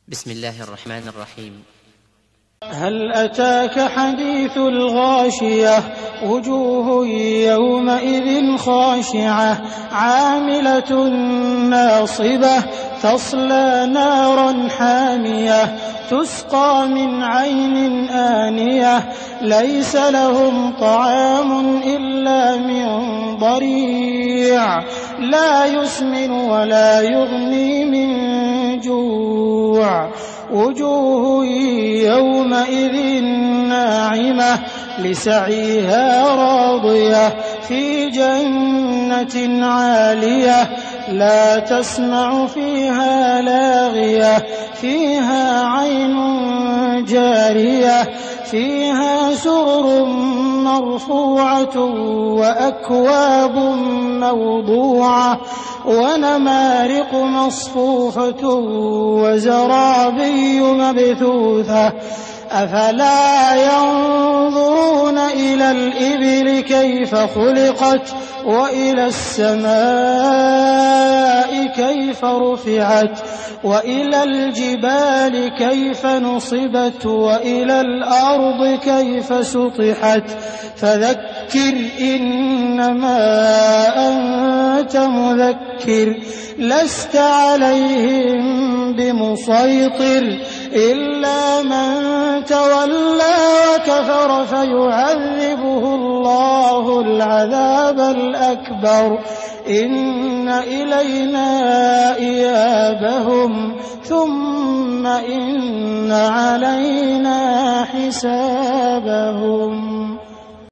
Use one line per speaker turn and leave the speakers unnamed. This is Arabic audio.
بسم الله الرحمن الرحيم.
هل أتاك حديث الغاشية وجوه يومئذ خاشعة عاملة ناصبة تصلى نارا حامية تسقى من عين آنية ليس لهم طعام إلا من ضريع لا يسمن ولا يغني من جوع وجوه يومئذ ناعمة لسعيها راضية في جنة عالية لا تسمع فيها لاغية فيها عين جارية فيها سرر مرفوعة وأكواب موضوعة ونمارق مصفوفة وزرابي مبثوثة أفلا ينظرون إلى الإبل كيف خلقت وإلى السماء كيف رفعت وإلى الجبال كيف نصبت وإلى الأرض كيف سطحت فذكر إنما أنت مذكر لست عليهم بمسيطر إلا من تولى وكفر فيعذبه الله العذاب الأكبر إن إلينا إيابهم ثم إن علينا حسابهم.